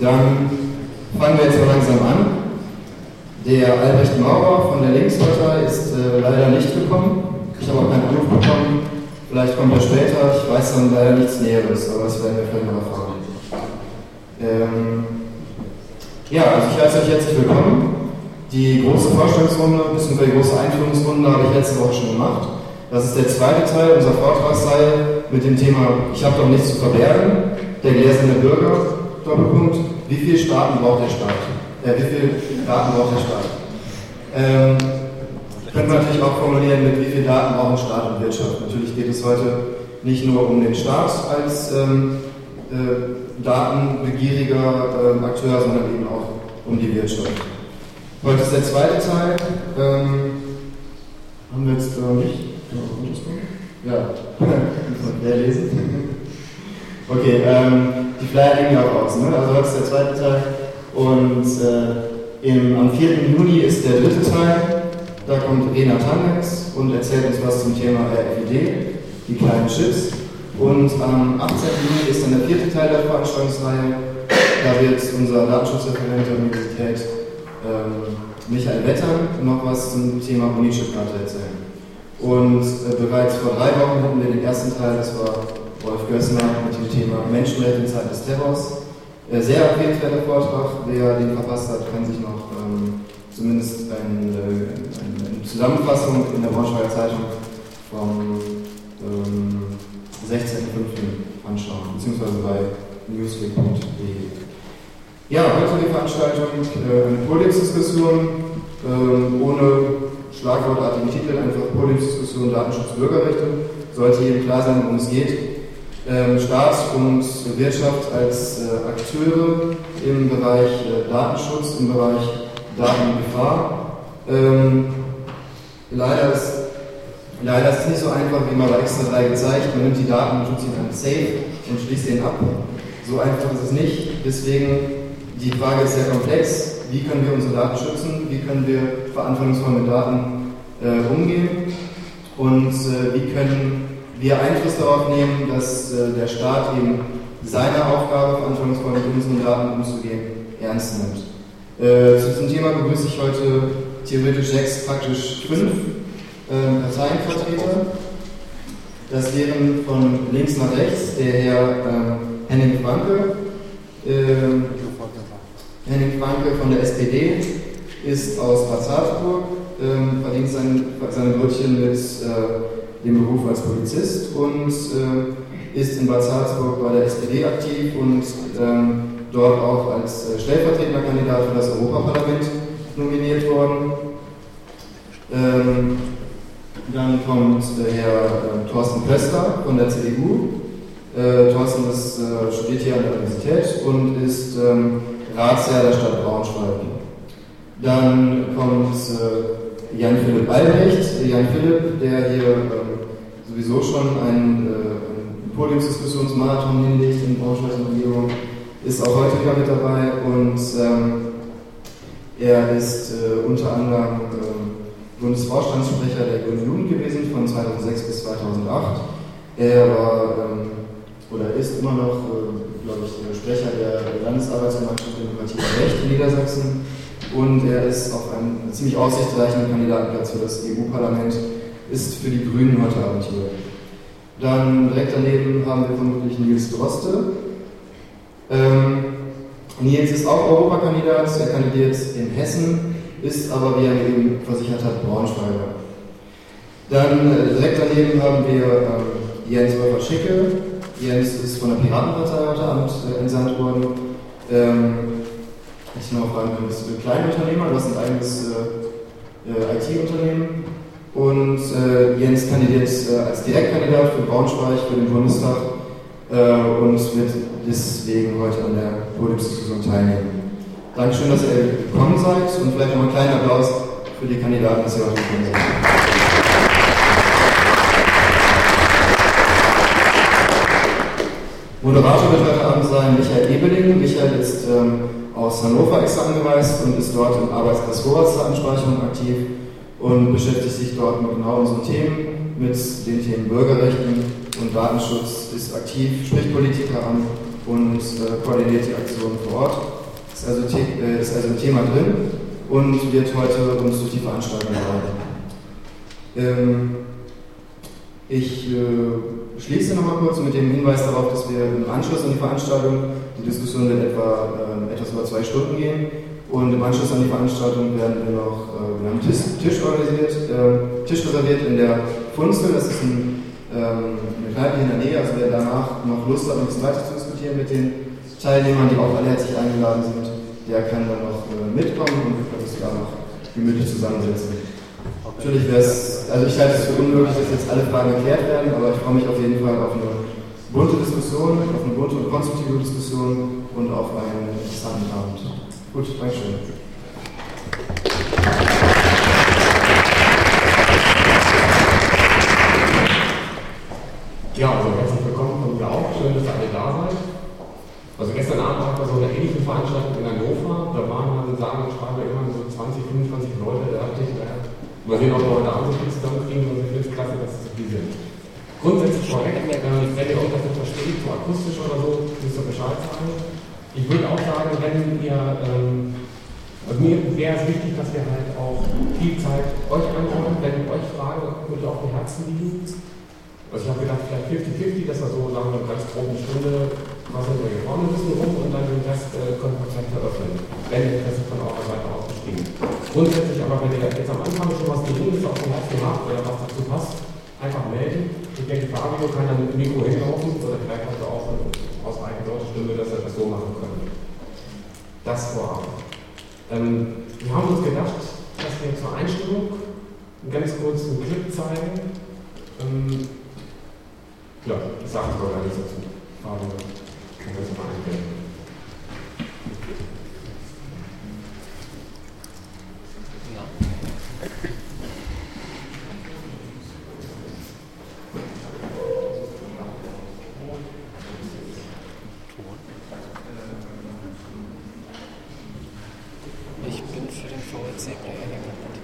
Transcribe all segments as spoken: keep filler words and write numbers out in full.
Dann fangen wir jetzt mal langsam an. Der Albrecht Maurer von der Linkspartei ist äh, leider nicht gekommen. Ich habe auch keinen Anruf bekommen. Vielleicht kommt er später. Ich weiß dann leider nichts Näheres, aber das werden wir vielleicht noch erfahren. Ähm, ja, also ich heiße euch herzlich willkommen. Die große Vorstellungsrunde, bzw. die große Einführungsrunde habe ich letzte Woche schon gemacht. Das ist der zweite Teil unserer Vortragsreihe mit dem Thema Ich habe doch nichts zu verbergen, der gläserne Bürger, Doppelpunkt, wie viele Staaten braucht der Staat? Äh, wie viele Daten braucht der Staat? Ähm, können wir natürlich auch formulieren mit wie viele Daten brauchen Staat und Wirtschaft. Natürlich geht es heute nicht nur um den Staat als ähm, äh, datenbegieriger äh, Akteur, sondern eben auch um die Wirtschaft. Heute ist der zweite Teil. Ähm, haben wir jetzt äh, nicht? Ja, wer lesen? Okay, ähm, die Flyer liegen ja auch aus, ne? Also heute ist der zweite Teil und äh, im, am vierten Juni ist der dritte Teil. Da kommt Rena Tannex und erzählt uns was zum Thema R F I D, die kleinen Chips. Und am achtzehnten Juni ist dann der vierte Teil der Veranstaltungsreihe. Da wird unser Datenschutzreferent der Universität ähm, Michael Wettern noch was zum Thema Unichip-Karte erzählen. Und äh, bereits vor drei Wochen hatten wir den ersten Teil, das war Wolf Gössner mit dem Thema Menschenrechte in Zeiten des Terrors. Äh, sehr empfehlenswerter Vortrag, wer den verfasst hat, kann sich noch ähm, zumindest ein, äh, eine Zusammenfassung in der Braunschweiger Zeitung vom ähm, sechzehnten fünften anschauen, beziehungsweise bei newsweek punkt de. Ja, heute die Veranstaltung, äh, eine Podiumsdiskussion äh, ohne schlagwortartigen Titel, einfach Podiumsdiskussion Datenschutz, Bürgerrechte. Sollte jedem klar sein, worum es geht. Ähm, Staat und Wirtschaft als äh, Akteure im Bereich äh, Datenschutz, im Bereich Datengefahr. Ähm, leider, ist, leider ist es nicht so einfach, wie mal bei Extra drei gezeigt. Man nimmt die Daten und tut sie in einen Safe und schließt den ab. So einfach ist es nicht. Deswegen, die Frage ist sehr komplex. Wie können wir unsere Daten schützen? Wie können wir verantwortungsvoll mit Daten äh, umgehen? Und äh, wie können wir Einfluss darauf nehmen, dass äh, der Staat eben seine Aufgabe, verantwortungsvoll mit unseren Daten umzugehen, ernst nimmt? Äh, zu diesem Thema begrüße ich heute theoretisch sechs, praktisch fünf äh, Parteienvertreter. Das wären von links nach rechts der Herr äh, Henning Franke. Äh, Henning Franke von der S P D ist aus Bad Salzburg, ähm, verdient sein, seine Brötchen mit äh, dem Beruf als Polizist und äh, ist in Bad Salzburg bei der S P D aktiv und ähm, dort auch als äh, stellvertretender Kandidat für das Europaparlament nominiert worden. Ähm, dann kommt äh, Herr äh, Thorsten Köster von der C D U. Äh, Thorsten ist, äh, studiert hier an der Universität und ist ähm, Ratsherr der Stadt Braunschweig. Dann kommt äh, Jan-Philipp Albrecht. Jan-Philipp, der hier äh, sowieso schon einen, äh, einen Podiumsdiskussionsmarathon hinlegt in Braunschweig und Umgebung, ist auch heute wieder mit dabei und ähm, er ist äh, unter anderem äh, Bundesvorstandssprecher der Grünen Jugend gewesen von zweitausendsechs bis zweitausendacht. Er war ähm, oder ist immer noch äh, glaube ich, der Sprecher der Landesarbeitsgemeinschaft für Demokratie und Recht in Niedersachsen und er ist auf einem ziemlich aussichtsreichen Kandidatenplatz für das E U-Parlament, ist für die Grünen heute Abend hier. Dann direkt daneben haben wir vermutlich Nils Droste. Ähm, Nils ist auch Europakandidat, er kandidiert in Hessen, ist aber, wie er eben versichert hat, Braunschweiger. Dann äh, direkt daneben haben wir äh, Jens Wolfer-Schicke. Jens ist von der Piratenpartei heute Abend äh, entsandt worden. Ähm, ich noch fragen, du bist ein Kleinunternehmer, du hast ein eigenes äh, äh, I T-Unternehmen. Und äh, Jens kandidiert äh, als Direktkandidat für Braunschweig für den Bundestag äh, und wird deswegen heute an der Podiumsdiskussion teilnehmen. Dankeschön, dass ihr gekommen seid und vielleicht noch einen kleinen Applaus für die Kandidaten, dass ihr heute gekommen seid. Moderator wird heute Abend sein Michael Ebeling. Michael ist ähm, aus Hannover extra angereist und ist dort im Arbeitskreis Vorratsdatenspeicherung aktiv und beschäftigt sich dort mit genau unseren Themen, mit den Themen Bürgerrechten und Datenschutz, ist aktiv, spricht Politiker an und äh, koordiniert die Aktionen vor Ort. Ist also, äh, ist also ein Thema drin und wird heute uns durch die Veranstaltung leiten. Ähm, ich äh, schließe nochmal kurz mit dem Hinweis darauf, dass wir im Anschluss an die Veranstaltung, die Diskussion wird etwa äh, etwas über zwei Stunden gehen, und im Anschluss an die Veranstaltung werden wir noch, äh, wir haben einen Tisch, Tisch organisiert, äh, Tisch reserviert in der Funzel, das ist ein, ähm, eine Kneipe in der Nähe, also wer danach noch Lust hat, ein bisschen weiter zu diskutieren mit den Teilnehmern, die auch alle herzlich eingeladen sind, der kann dann noch äh, mitkommen und wir können uns da noch gemütlich zusammensetzen. Natürlich wäre es, also ich halte es für unmöglich, dass jetzt alle Fragen erklärt werden, aber ich freue mich auf jeden Fall auf eine bunte Diskussion, auf eine bunte und konstruktive Diskussion und auf einen interessanten Abend. Gut, Dankeschön. Ja, also herzlich willkommen von mir auch. Schön, dass ihr alle da seid. Also gestern Abend hatten wir so eine ähnliche Veranstaltung in Hannover. Da waren dann, sagen und schreiben immer so zwanzig, fünfundzwanzig Leute. Da dachte ich, naja, mal sehen, ob wir heute Abend so viel zusammenkriegen. Und ich finde es klasse, dass es so viel sind. Grundsätzlich korrekt, äh, wenn ihr irgendwas nicht versteht, so akustisch oder so, müsst ihr Bescheid sagen. Ich würde auch sagen, wenn ihr, ähm, also mir wäre es wichtig, dass wir halt auch viel Zeit euch anhören, wenn euch Fragen wirklich auf dem Herzen liegen. Also ich habe gedacht, vielleicht fünfzig fünfzig, dass wir so, sagen wir, ganz grob eine Stunde, was sind wir hier vorne ein bisschen rum und dann den Rest äh, können wir vielleicht eröffnen, wenn Interesse von eurer Seite aus besteht. Grundsätzlich aber, wenn ihr jetzt am Anfang schon was Dringendes auf dem Herzen habt oder was dazu passt, einfach melden. Ich denke, Fabio kann dann mit dem Mikro hinlaufen oder vielleicht hat er auch aus eigener deutscher Stimme, dass er das so machen kann. Das vorab. Ähm, wir haben uns gedacht, dass wir zur Einstimmung ganz kurz einen Clip zeigen. Ähm, ja, ich sage es doch gar nicht dazu. Fabio, kann das mal einblenden. Ich bin für den V L C-Player gelandet.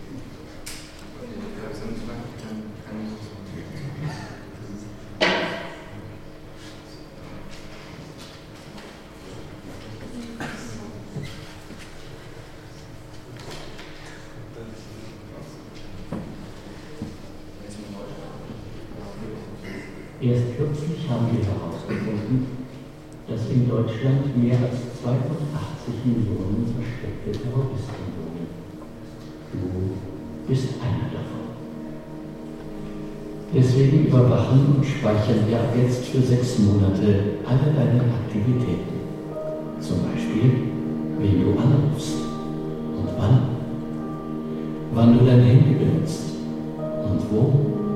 Erst kürzlich haben wir herausgefunden, dass in Deutschland mehr als zweiundachtzig Millionen versteckte Terroristen wohnen. Du bist einer davon. Deswegen überwachen und speichern wir ab jetzt für sechs Monate alle deine Aktivitäten. Zum Beispiel, wen du anrufst und wann. Wann du dein Handy benutzt und wo.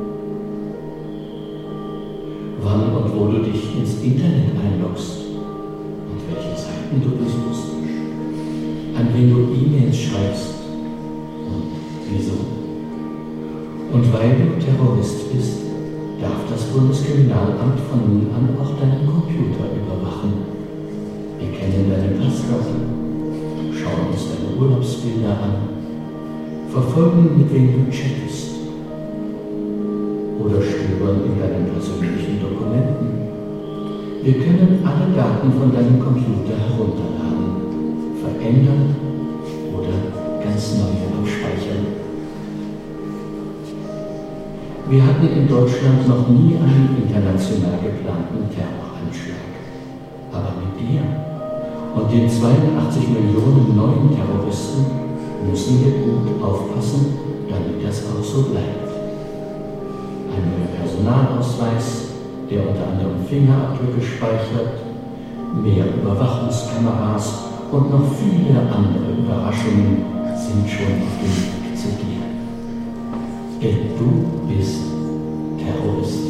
Wann und wo du dich ins Internet einloggst und welche Seiten du besuchst, an wen du E-Mails schreibst und wieso. Und weil du Terrorist bist, darf das Bundeskriminalamt von nun an auch deinen Computer überwachen. Wir kennen deine Passwörter, schauen uns deine Urlaubsbilder an, verfolgen, mit wem du chattest oder stöbern in deinen persönlichen Dokumenten. Wir können alle Daten von deinem Computer herunterladen, verändern oder ganz neue abspeichern. Wir hatten in Deutschland noch nie einen international geplanten Terroranschlag. Aber mit dir und den zweiundachtzig Millionen neuen Terroristen müssen wir gut aufpassen, damit das auch so bleibt. Ein neuer Personalausweis, der unter anderem Fingerabdrücke speichert, mehr Überwachungskameras und noch viele andere Überraschungen sind schon auf dem Weg zu dir. Denn du bist Terrorist.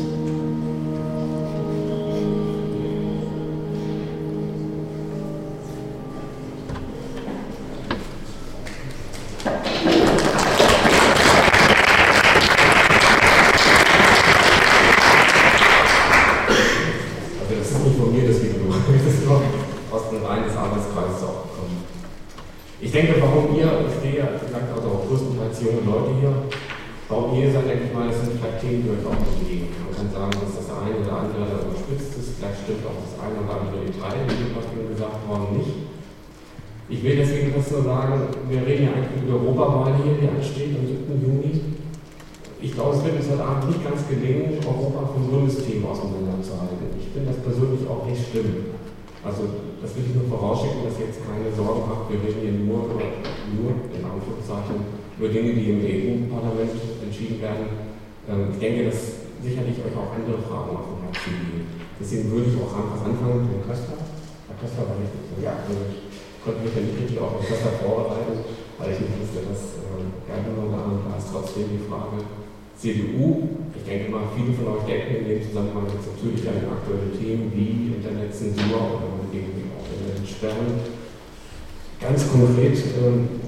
Ich denke, warum ihr, ich sehe ja, wie gesagt, also auch größtenteils junge Leute hier, warum ihr seid, denke ich mal, das sind vielleicht Themen, die euch auch bewegen. Man kann sagen, dass das der eine oder andere überspitzt ist, vielleicht stimmt auch das eine oder andere Detail, was wir gesagt haben, nicht. Ich will deswegen das nur sagen, wir reden ja eigentlich über die Europawahl hier, die ansteht am siebten Juni. Ich glaube, es wird uns heute Abend nicht ganz gelingen, Europa vom Bundesthemen auseinanderzuhalten. Ich finde das persönlich auch nicht schlimm. Also, das will ich nur vorausschicken, dass ihr jetzt keine Sorgen habt, wir reden hier nur, nur in Anführungszeichen, über Dinge, die im E U-Parlament entschieden werden. Ich denke, dass sicherlich euch auch andere Fragen auf dem Herzen liegen. Deswegen würde ich auch einfach anfangen mit dem Köster. Herr Köster war nicht so. Ja, also ich konnte mich ja nicht richtig auf den Köster vorbereiten, weil ich nicht wusste, dass äh, gerne noch da ist trotzdem die Frage C D U. Ich denke mal, viele von euch denken in dem Zusammenhang jetzt natürlich an aktuelle Themen wie Internetzensur oder gegen auch Internetsperren. Ganz konkret, ähm,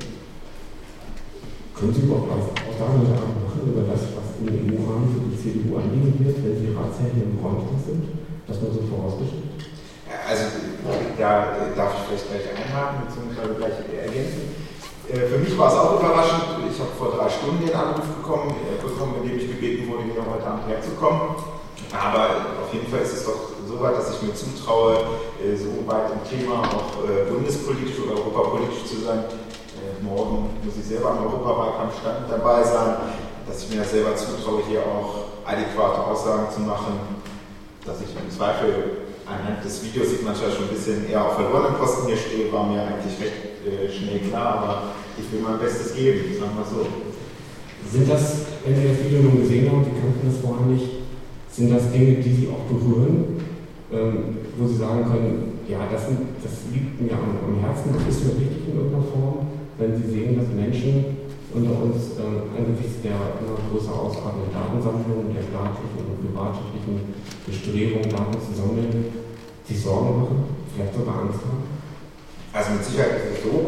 können Sie überhaupt Aussagen heute Abend machen über das, was im E U-Rahmen für die C D U anliegen wird, wenn Sie Ratsherren im Freundschafts sind? Das nur so vorausgestellt. Also, da darf ich vielleicht gleich einhaken bzw. gleich ergänzen. Für mich war es auch überraschend. Ich habe vor drei Stunden den Anruf bekommen, bekommen, in dem ich gebeten wurde, hier heute Abend herzukommen. Aber auf jeden Fall ist es doch so weit, dass ich mir zutraue, so weit im Thema auch bundespolitisch oder europapolitisch zu sein. Morgen muss ich selber am Europawahlkampfstand dabei sein, dass ich mir das selber zutraue, hier auch adäquate Aussagen zu machen, dass ich im Zweifel anhand des Videos sieht man schon ein bisschen eher auf verlorenen Posten hier stehe, war mir eigentlich recht äh, schnell klar, aber ich will mein Bestes geben, sagen wir so. Sind das, wenn Sie das Video nun gesehen haben, die kannten das vorher nicht, sind das Dinge, die Sie auch berühren, ähm, wo Sie sagen können, ja, das, sind, das liegt mir am, am Herzen, das ist mir wichtig in irgendeiner Form, wenn Sie sehen, dass Menschen unter uns äh, angesichts der immer größer ausartenden Datensammlung, der staatlichen und privatrechtlichen Bestrebungen, Daten zu sammeln, sich Sorgen machen, vielleicht sogar Angst haben? Also mit Sicherheit ist es so,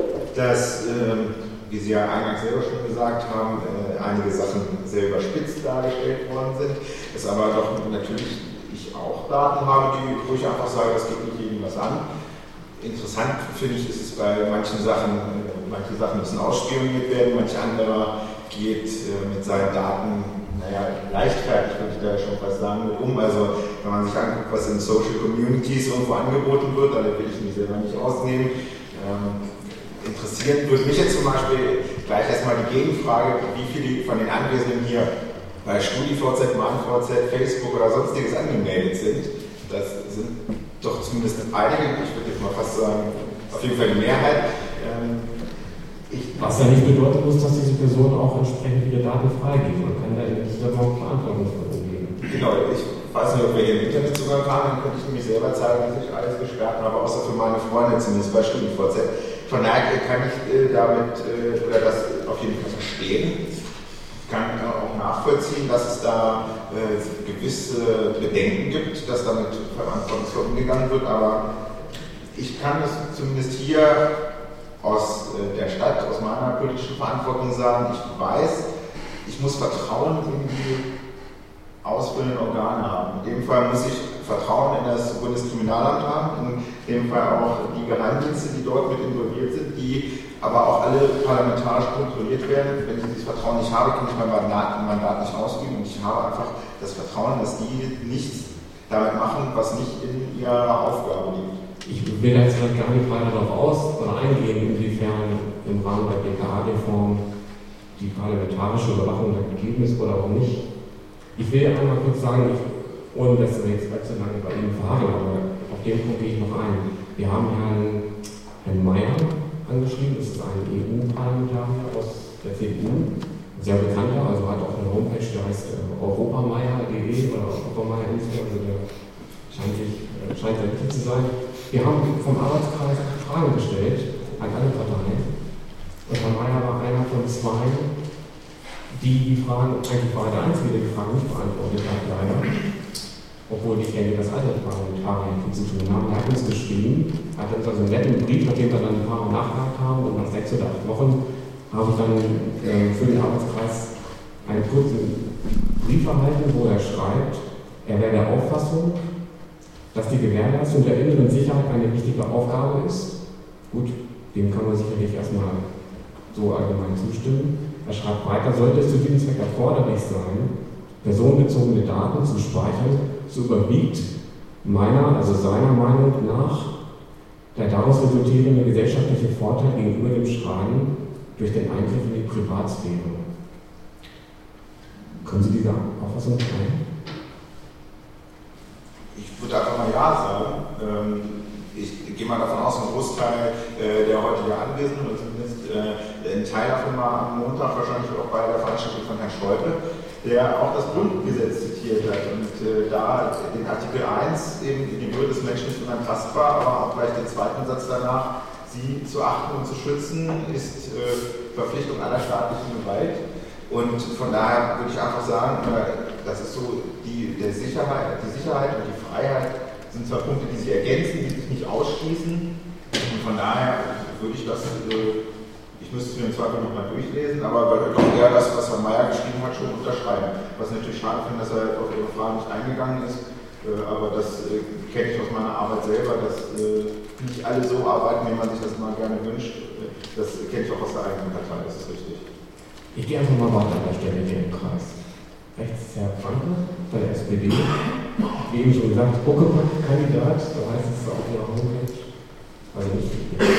dass, äh, wie Sie ja eingangs selber schon gesagt haben, äh, einige Sachen sehr überspitzt dargestellt worden sind, es aber doch natürlich ich auch Daten habe, die, wo ich einfach sage, das geht nicht jedem was an. Interessant finde ich, ist es bei manchen Sachen, manche Sachen müssen ausspioniert werden, manch anderer geht äh, mit seinen Daten, naja, leichtfertig würde ich da schon fast sagen, mit um. Also wenn man sich anguckt, was in Social Communities irgendwo angeboten wird, da will ich mich selber nicht ausnehmen. Ähm, interessieren würde mich jetzt zum Beispiel gleich erstmal die Gegenfrage, wie viele von den Anwesenden hier bei StudiVZ, ManVZ, Facebook oder sonstiges angemeldet sind. Das sind doch zumindest einige, ich würde jetzt mal fast sagen, auf jeden Fall die Mehrheit. Ähm, ich Was ja nicht bedeuten muss, dass diese Person auch entsprechend ihre Daten freigeben. Man kann da in dieser Form Verantwortung übernehmen. Genau, ich weiß nicht, ob wir hier im Internet Zugang haben, dann könnte ich nämlich selber zeigen, dass ich alles gesperrt habe, außer für meine Freunde, zumindest bei StudiVZ. Von daher kann ich äh, damit, äh, oder das auf jeden Fall verstehen. Ich kann äh, auch nachvollziehen, dass es da äh, gewisse Bedenken gibt, dass damit verantwortungsvoll umgegangen wird, aber ich kann es zumindest hier aus der Stadt, aus meiner politischen Verantwortung sagen, ich weiß, ich muss Vertrauen in die ausführenden Organe haben. In dem Fall muss ich Vertrauen in das Bundeskriminalamt haben, in dem Fall auch die Geheimdienste, die dort mit involviert sind, die aber auch alle parlamentarisch kontrolliert werden. Wenn ich dieses Vertrauen nicht habe, kann ich mein Mandat, mein Mandat nicht ausüben und ich habe einfach das Vertrauen, dass die nichts damit machen, was nicht in ihrer Aufgabe liegt. Ich will jetzt vielleicht gar nicht weiter darauf aus oder eingehen, inwiefern im Rahmen der B K A-Reform die parlamentarische Überwachung da gegeben ist oder auch nicht. Ich will einmal kurz sagen, ich, ohne dass wir jetzt allzu lange bei Ihnen verharren, aber auf den Punkt gehe ich noch ein. Wir haben Herrn, Herrn Mayer angeschrieben, das ist ein E U-Parlamentarier aus der C D U, sehr bekannter, also hat auch eine Homepage, die heißt europameier punkt de oder europameier punkt info, also der scheint, sich, scheint sehr wichtig zu sein. Wir haben vom Arbeitskreis Fragen gestellt an alle Parteien. Und Herr Mayer war einer von zwei, die die Fragen, eigentlich war er der Einzige, der die Fragen nicht beantwortet hat, leider. Obwohl ich denke, dass alle Parlamentarier viel zu tun haben. Er hat uns geschrieben, hat uns also einen netten Brief, nachdem wir dann ein paar Mal nachgefragt haben, und nach sechs oder acht Wochen habe ich dann äh, für den Arbeitskreis einen kurzen Brief erhalten, wo er schreibt, er wäre der Auffassung, dass die Gewährleistung der inneren Sicherheit eine wichtige Aufgabe ist. Gut, dem kann man sicherlich erstmal so allgemein zustimmen. Er schreibt weiter, sollte es zu diesem Zweck erforderlich sein, personenbezogene Daten zu speichern, so überwiegt meiner, also seiner Meinung nach, der daraus resultierende gesellschaftliche Vorteil gegenüber dem Schreiben durch den Eingriff in die Privatsphäre. Können Sie diese Auffassung teilen? Ich würde einfach mal Ja sagen. Ähm, ich gehe mal davon aus, ein Großteil äh, der heute hier Anwesenden, oder zumindest äh, ein Teil davon war am Montag wahrscheinlich auch bei der Veranstaltung von Herrn Schäuble, der auch das Grundgesetz zitiert hat und äh, da den Artikel eins, eben die Würde des Menschen ist unantastbar, aber auch gleich den zweiten Satz danach, sie zu achten und zu schützen, ist äh, Verpflichtung aller staatlichen Gewalt. Und von daher würde ich einfach sagen, das ist so, die, der Sicherheit, die Sicherheit und die Freiheit sind zwar Punkte, die sich ergänzen, die sich nicht ausschließen. Und von daher würde ich das, ich müsste es mir im Zweifel nochmal durchlesen, aber doch eher das, was Herr Mayer geschrieben hat, schon unterschreiben. Was ich natürlich schade finde, dass er auf Ihre Frage nicht eingegangen ist, aber das kenne ich aus meiner Arbeit selber, dass nicht alle so arbeiten, wie man sich das mal gerne wünscht. Das kenne ich auch aus der eigenen Partei, das ist richtig. Ich gehe einfach mal weiter an der Stelle hier im Kreis. Rechts Herr Franke bei der S P D. Wie eben schon gesagt, Huckepack-Kandidat, so heißt es auf Ihrer Homepage. Also nicht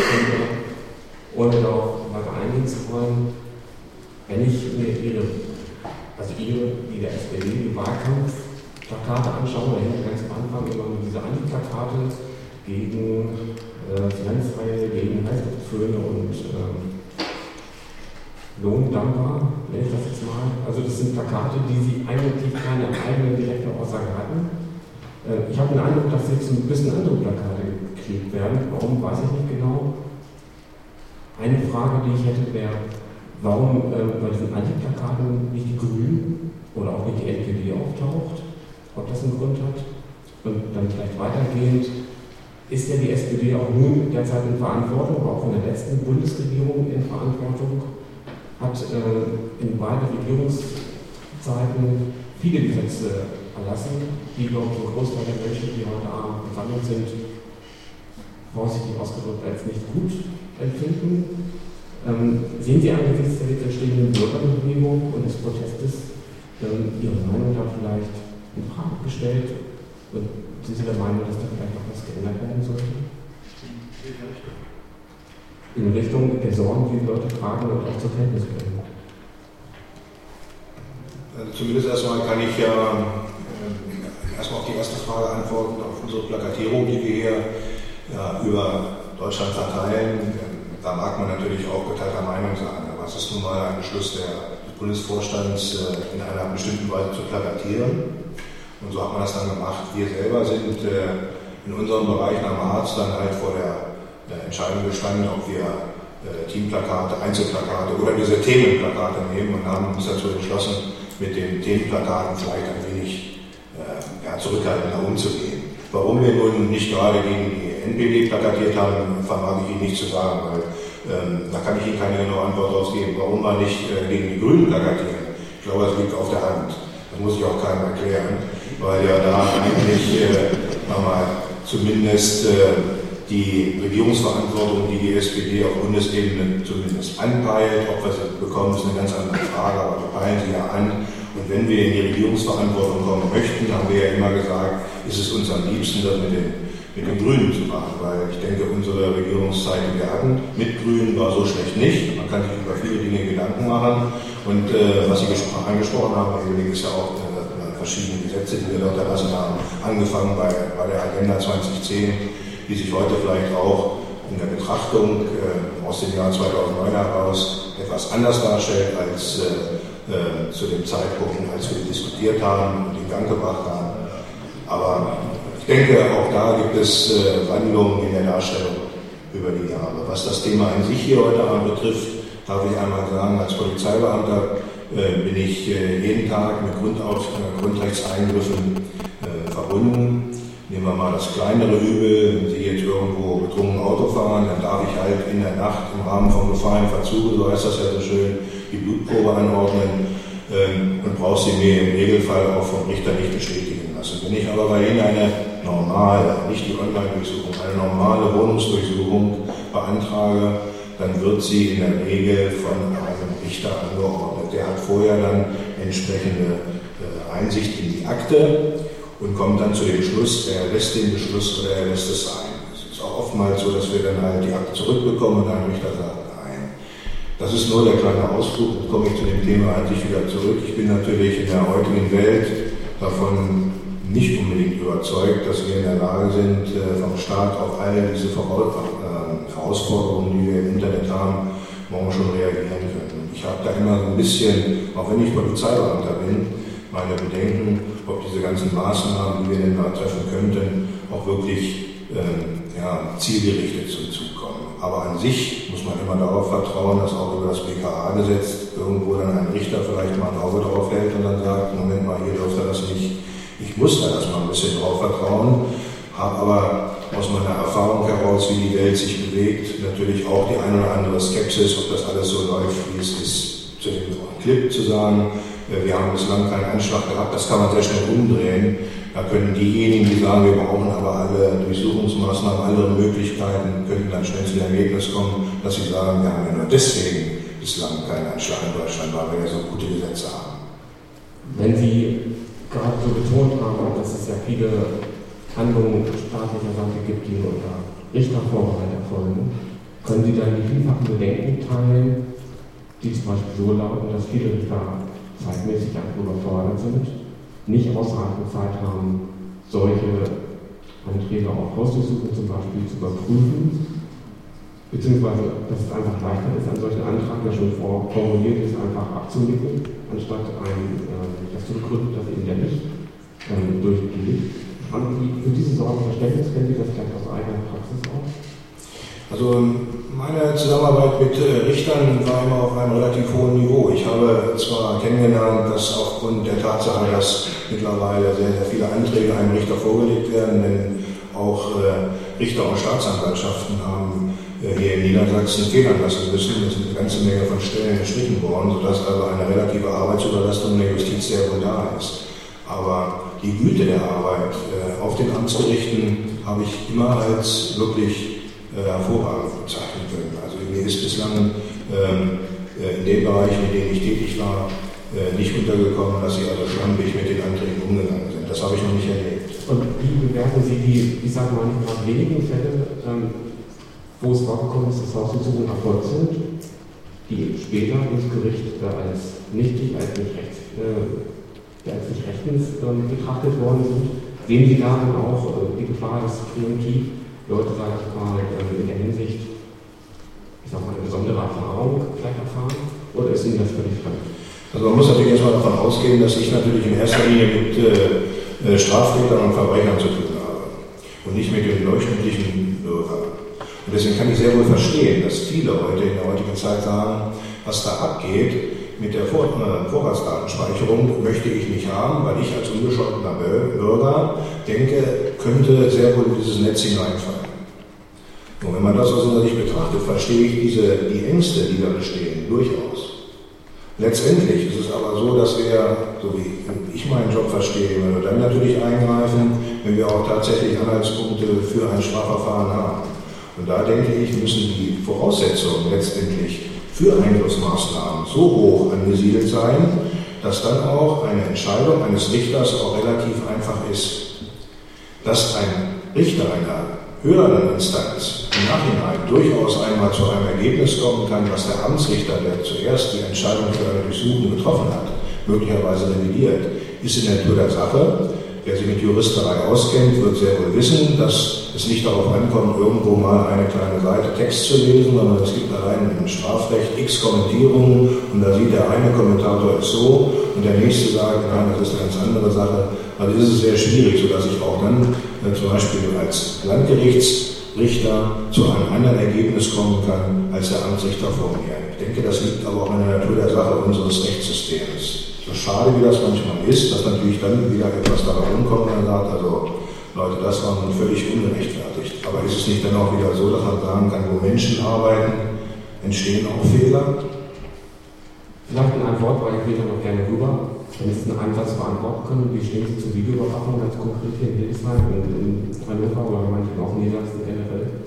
ohne darauf weiter eingehen zu wollen. Wenn ich mir Ihre, also Ihre, die der S P D, die Wahlkampfplakate anschaue, da hinten ganz am Anfang immer nur diese Antiplakate gegen äh, Finanzreihe, gegen Heißluftföhne und ähm, Lohndumper, nenne ich das jetzt mal. Also das sind Plakate, die Sie eigentlich keine eigene direkte Aussage hatten. Äh, ich habe den Eindruck, dass jetzt ein bisschen andere Plakate geklebt werden. Warum, weiß ich nicht genau. Eine Frage, die ich hätte, wäre, warum äh, bei diesen Antiplakaten nicht die Grünen oder auch nicht die N P D auftaucht, ob das einen Grund hat. Und dann vielleicht weitergehend, ist ja die S P D auch nun derzeit in Verantwortung, aber auch in der letzten Bundesregierung in Verantwortung, hat äh, in beiden Regierungszeiten viele Gesetze erlassen, die, glaube ich, ein Großteil der Menschen, die heute Abend versammelt sind, vorsichtig ausgedrückt als nicht gut empfinden. Ähm, sehen Sie angesichts der jetzt entstehenden Bürgerbewegung und des Protestes ähm, Ihre Meinung da vielleicht in Frage gestellt? Und sind Sie der Meinung, dass da vielleicht noch was geändert werden sollte? In Richtung der Sorgen, die die Leute tragen und auch zur Kenntnis bringen. Also zumindest erstmal kann ich ja äh, erstmal auf die erste Frage antworten, auf unsere Plakatierung, die wir hier ja, über Deutschland verteilen. Da mag man natürlich auch geteilter Meinung sein, aber es ist nun mal ein Beschluss der, des Bundesvorstands, äh, in einer bestimmten Weise zu plakatieren. Und so hat man das dann gemacht. Wir selber sind äh, in unserem Bereich am Arzt dann halt vor der Entscheidung gestanden, ob wir äh, Teamplakate, Einzelplakate oder diese Themenplakate nehmen und haben uns dazu entschlossen, mit den Themenplakaten vielleicht ein wenig äh, ja, zurückhaltender umzugehen. Warum wir nun nicht gerade gegen die N P D plakatiert haben, vermag ich Ihnen nicht zu sagen, weil ähm, da kann ich Ihnen keine genaue Antwort darauf geben. Warum wir nicht äh, gegen die Grünen plakatieren? Ich glaube, das liegt auf der Hand. Das muss ich auch keinem erklären, weil ja da eigentlich äh, mal zumindest äh, die Regierungsverantwortung, die die S P D auf Bundesebene zumindest anpeilt, ob wir sie bekommen, ist eine ganz andere Frage, aber wir peilen sie ja an. Und wenn wir in die Regierungsverantwortung kommen möchten, haben wir ja immer gesagt, ist es uns am liebsten, das mit den, mit den Grünen zu machen, weil ich denke, unsere Regierungszeit, die wir hatten, mit Grünen war so schlecht nicht. Man kann sich über viele Dinge Gedanken machen. Und äh, was Sie angesprochen haben, ist ja auch äh, verschiedene Gesetze, die wir dort erlassen haben, angefangen bei, bei der Agenda zwanzig zehn, die sich heute vielleicht auch in der Betrachtung äh, aus dem Jahr zweitausendneun heraus etwas anders darstellt als äh, äh, zu dem Zeitpunkt, als wir diskutiert haben und in Gang gebracht haben. Aber ich denke, auch da gibt es äh, Wandlungen in der Darstellung über die Jahre. Was das Thema an sich hier heute Abend betrifft, darf ich einmal sagen, als Polizeibeamter äh, bin ich äh, jeden Tag mit Grundaus äh, Grundrechtseingriffen äh, verbunden. Nehmen wir mal das kleinere Übel, wenn Sie jetzt irgendwo betrunken Auto fahren, dann darf ich halt in der Nacht im Rahmen von Gefahrenverzuge, so heißt das ja so schön, die Blutprobe anordnen ähm, und brauche sie mir im Regelfall auch vom Richter nicht bestätigen lassen. Wenn ich aber bei Ihnen eine normale, nicht die Online-Durchsuchung, eine normale Wohnungsdurchsuchung beantrage, dann wird sie in der Regel von einem Richter angeordnet. Der hat vorher dann entsprechende äh, Einsicht in die Akte. und kommt dann zu dem Schluss, er lässt den Beschluss oder er lässt es sein. Es ist auch oftmals so, dass wir dann halt die Akte zurückbekommen und ein Richter sagt, nein. Das ist nur der kleine Ausflug, jetzt komme ich zu dem Thema eigentlich wieder zurück. Ich bin natürlich in der heutigen Welt davon nicht unbedingt überzeugt, dass wir in der Lage sind, vom Staat auf all diese Herausforderungen, die wir im Internet haben, morgen schon reagieren können. Ich habe da immer so ein bisschen, auch wenn ich Polizeibeamter bin, meine Bedenken, ob diese ganzen Maßnahmen, die wir denn da treffen könnten, auch wirklich ähm, ja, zielgerichtet zum Zug kommen. Aber an sich muss man immer darauf vertrauen, dass auch über das B K A-Gesetz irgendwo dann ein Richter vielleicht mal ein Auge drauf hält und dann sagt, Moment mal, hier dürft ihr das nicht. Ich muss da erstmal ein bisschen drauf vertrauen, habe aber aus meiner Erfahrung heraus, wie die Welt sich bewegt, natürlich auch die eine oder andere Skepsis, ob das alles so läuft, wie es ist, zu dem Clip zu sagen, wir haben bislang keinen Anschlag gehabt, das kann man sehr schnell umdrehen. Da können diejenigen, die sagen, wir brauchen aber alle Durchsuchungsmaßnahmen, alle Möglichkeiten, könnten dann schnell zu dem Ergebnis kommen, dass sie sagen, wir haben ja nur deswegen bislang keinen Anschlag in Deutschland, weil wir ja so gute Gesetze haben. Wenn Sie gerade so betont haben, dass es ja viele Handlungen staatlicher Seite gibt, die unter Richtervorbehalt erfolgen, können Sie dann die vielfachen Bedenken teilen, die zum Beispiel so lauten, dass viele Richter zeitmäßig einfach überfordert sind, nicht ausreichend Zeit haben, solche Anträge auf Hausdurchsuchung zum Beispiel zu überprüfen, beziehungsweise dass es einfach leichter ist, einen solchen Antrag, der schon formuliert ist, einfach abzunicken, anstatt ein, äh, das zu begründen, dass eben der nicht ähm, durchgeht. Haben Sie für diese Sorgen Verständnis? Kennen Sie das vielleicht aus eigener Praxis auch? Also meine Zusammenarbeit mit äh, Richtern war immer auf einem relativ hohen Niveau. Ich habe zwar kennengelernt, dass aufgrund der Tatsache, dass mittlerweile sehr, sehr viele Anträge einem Richter vorgelegt werden, denn auch äh, Richter und Staatsanwaltschaften haben äh, hier in Niedersachsen federn lassen müssen. Es sind eine ganze Menge von Stellen gestrichen worden, sodass also eine relative Arbeitsüberlastung der Justiz sehr wohl da ist. Aber die Güte der Arbeit äh, auf den Amtsgerichten habe ich immer als wirklich äh, hervorragend bezeichnen können. Also mir ist bislang ähm, äh, in den Bereichen, in denen ich tätig war, äh, nicht untergekommen, dass sie also schlampig mit den Anträgen umgegangen sind. Das habe ich noch nicht erlebt. Und wie bewerten Sie die, ich sage mal, nicht gerade wenigen Fälle, ähm, wo es vorgekommen ist, dass Hausdurchsuchungen erfolgt sind, die später ins Gericht äh, als nichtig, als nicht rechts, äh, als nicht rechtens ähm, betrachtet worden sind? Sehen Sie darin auch äh, die Gefahr, dass präventiv Leute, sage ich mal, äh, in der Hinsicht, ich sage mal, eine besondere Erfahrung vielleicht erfahren? Oder ist Ihnen das völlig fremd? Also man muss natürlich erstmal davon ausgehen, dass ich natürlich in erster Linie mit äh, Straftätern und Verbrechern zu tun habe und nicht mit den durchschnittlichen Bürgern. Und deswegen kann ich sehr wohl verstehen, dass viele heute in der heutigen Zeit sagen, was da abgeht, mit der Vor äh, Vorratsdatenspeicherung möchte ich nicht haben, weil ich als unbescholtener Bürger denke, könnte sehr wohl in dieses Netz hineinfallen. Und wenn man das aus unserer Sicht betrachtet, verstehe ich diese, die Ängste, die da bestehen, durchaus. Letztendlich ist es aber so, dass wir, so wie ich meinen Job verstehe, wenn wir dann natürlich eingreifen, wenn wir auch tatsächlich Anhaltspunkte für ein Strafverfahren haben. Und da denke ich, müssen die Voraussetzungen letztendlich für Eingriffsmaßnahmen so hoch angesiedelt sein, dass dann auch eine Entscheidung eines Richters auch relativ einfach ist. Dass ein Richter einer höheren Instanz im Nachhinein durchaus einmal zu einem Ergebnis kommen kann, was der Amtsrichter, der zuerst die Entscheidung für eine Durchsuchung getroffen hat, möglicherweise revidiert, ist in der Natur der Sache. Wer sich mit Juristerei auskennt, wird sehr wohl wissen, dass es nicht darauf ankommt, irgendwo mal eine kleine Seite Text zu lesen, sondern es gibt allein im Strafrecht x Kommentierungen und da sieht der eine Kommentator es so und der nächste sagt, nein, das ist eine ganz andere Sache. Also ist es sehr schwierig, sodass ich auch dann äh, zum Beispiel als Landgerichtsrichter zu einem anderen Ergebnis kommen kann, als der Amtsrichter vor mir. Ich denke, das liegt aber auch in der Natur der Sache unseres Rechtssystems. So schade wie das manchmal ist, dass natürlich dann wieder etwas dabei rumkommt und man sagt, also Leute, das war nun völlig ungerechtfertigt. Aber ist es nicht dann auch wieder so, dass man sagen kann, wo Menschen arbeiten, entstehen auch Fehler? Vielleicht in einem Wort, weil ich will da noch gerne rüber, wenn Sie einen Einsatz beantworten können, wie stehen Sie zur Videoüberwachung ganz konkret hier in Hildesheim und in Hannover oder manchmal auch in Niedersachsen generell?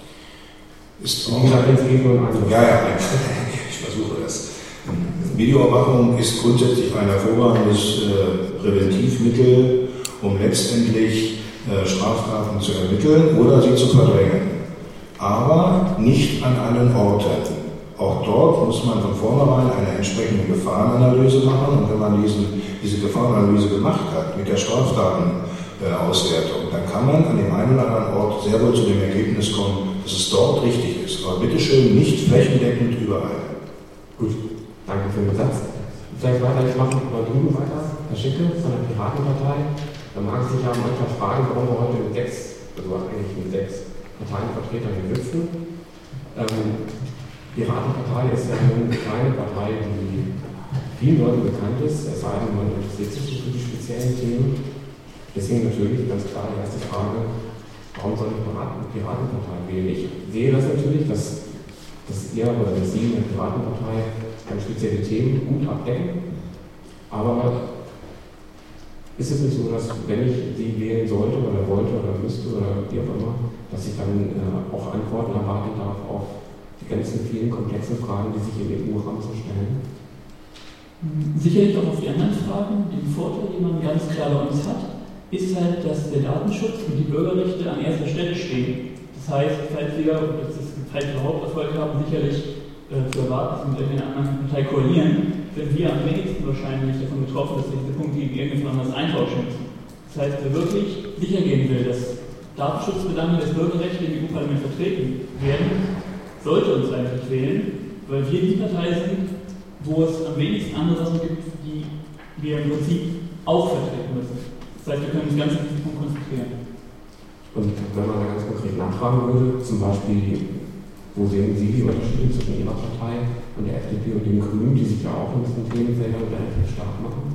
Ist Wie gesagt, jetzt geht nur um Einsatz. Ja, ja, ich versuche das. Videoüberwachung ist grundsätzlich ein hervorragendes äh, Präventivmittel, um letztendlich äh, Straftaten zu ermitteln oder sie zu verdrängen. Aber nicht an allen Orten. Auch dort muss man von vornherein eine entsprechende Gefahrenanalyse machen, und wenn man diesen, diese Gefahrenanalyse gemacht hat mit der Straftatenauswertung, dann kann man an dem einen oder anderen Ort sehr wohl zu dem Ergebnis kommen, dass es dort richtig ist. Aber bitteschön nicht flächendeckend überall. Gut, danke für den Satz. Vielleicht weiter, ich mache mal drüben weiter. Herr Schicke von der Piratenpartei. Da mag sich ja manchmal fragen, warum wir heute mit sechs, also eigentlich mit sechs Parteienvertretern hier sitzen. Ähm, Die Piratenpartei ist ja eine kleine Partei, die vielen Leuten bekannt ist, es sei denn, man interessiert sich für die speziellen Themen. Deswegen natürlich ganz klar die erste Frage, warum soll ich die Piratenpartei wählen? Ich sehe das natürlich, dass, dass ihr oder dass Sie in der Piratenpartei ganz spezielle Themen gut abdecken, aber ist es nicht so, dass wenn ich Sie wählen sollte oder wollte oder müsste oder wie auch immer, dass ich dann äh, auch Antworten erwarten darf auf die ganzen vielen komplexen Fragen, die sich im E U-Rahmen so stellen? Sicherlich auch auf die anderen Fragen. Den Vorteil, den man ganz klar bei uns hat, ist halt, dass der Datenschutz und die Bürgerrechte an erster Stelle stehen. Das heißt, falls wir, und das ist ein falls wir Haupterfolg haben, sicherlich äh, zu erwarten, dass wir mit einer anderen Partei koalieren, sind wir am wenigsten wahrscheinlich davon betroffen, dass wir diese Punkte gegen irgendjemand anderes eintauschen müssen. Das heißt, wer wirklich sicher gehen will, dass Datenschutzbelange des Bürgerrechts im E U-Parlament vertreten werden, sollte uns eigentlich wählen, weil wir die Partei sind, wo es am wenigsten andere Sachen gibt, die wir im Prinzip auch vertreten müssen. Das heißt, wir können uns ganz auf diesen Punkt konzentrieren. Und wenn man da ganz konkret nachfragen würde, zum Beispiel, wo sehen Sie die Unterschiede zwischen Ihrer Partei und der F D P und den Grünen, die sich ja auch in diesen Themenfeldern relativ stark machen?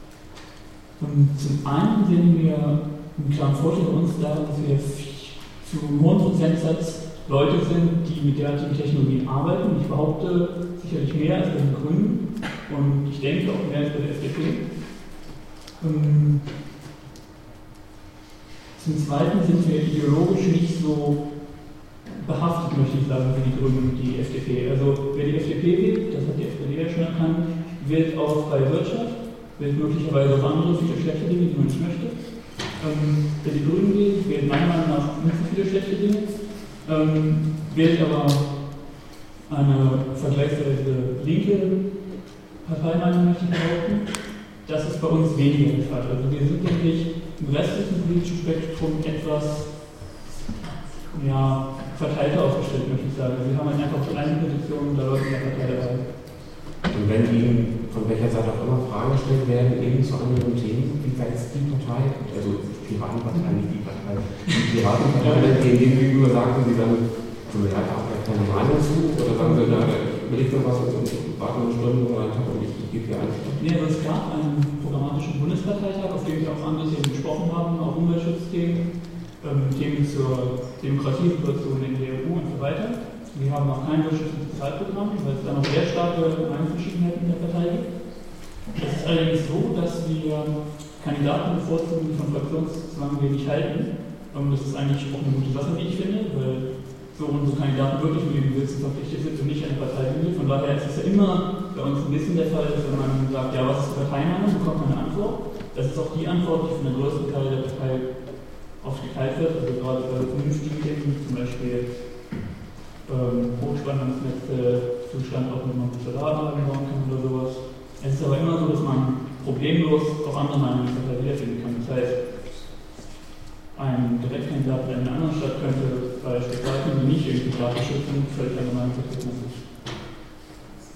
Und zum einen sehen wir einen klaren Vorteil bei uns darin, dass wir zu einem hohen Prozentsatz Leute sind, die mit derartigen Technologien arbeiten. Ich behaupte sicherlich mehr als bei den Grünen und ich denke auch mehr als bei der F D P. Ähm, zum Zweiten sind wir ideologisch nicht so behaftet, möchte ich sagen, wie die Grünen und die F D P. Also wer die F D P wählt, das hat die F D P ja schon erkannt, wählt auch freie Wirtschaft, wählt möglicherweise auch andere, viele schlechte Dinge, die man nicht möchte. Ähm, wer die Grünen wählt, wählt meiner Meinung nach nicht so viele schlechte Dinge. Ähm, wählt aber eine vergleichsweise linke Parteimeinung, möchte ich behaupten. Das ist bei uns weniger der Fall. Also wir sind wirklich im restlichen politischen Spektrum etwas ja, verteilter aufgestellt, möchte ich sagen. Wir haben halt einfach eine Position, da Leute in der Partei dabei. Und wenn Ihnen von welcher Seite auch immer Fragen gestellt werden, eben zu anderen Themen, wie weit ist die Partei, also die Piratenpartei, nicht die Partei, die Piratenpartei, denen gegenüber sagen Sie dann, tut mir leid, habe ich keine Meinung zu, oder sagen Sie, na, ich will noch was und warten eine Stunde oder einen Tag und ich gebe hier eine Stunde? Nee, also es gab einen programmatischen Bundesparteitag, auf dem wir auch andere Themen gesprochen haben, auch Umweltschutzthemen, ähm, Themen zur Demokratiesituation in der E U und so weiter. Wir haben auch kein Wirtschafts- und Sozialprogramm, weil es da noch sehr starke Meinungsverschiedenheiten in der Partei gibt. Es ist allerdings so, dass wir Kandidaten bevorzugen, die von Fraktionszwang wenig halten. Und das ist eigentlich auch eine gute Sache, wie ich finde, weil so unsere Kandidaten wirklich mit dem Sitzen verpflichtet sind und nicht eine Partei sind. Von daher ist es ja immer bei uns ein bisschen der Fall, dass wenn man sagt, ja, was ist die Parteinahme, bekommt man eine Antwort. Das ist auch die Antwort, die von der größten Teil der Partei oft geteilt wird. Also gerade bei vernünftigen Themen, zum Beispiel ähm, Hochspannungsnetze, Zustand, ob man Solarlagen bauen kann oder sowas. Es ist aber immer so, dass man problemlos auch andere Meinungen in der Partei wiederfinden kann. Das heißt, ein Direktkandidat in einer anderen Stadt könnte beispielsweise nicht irgendwie Datenschutz und völlig andere Meinung vertreten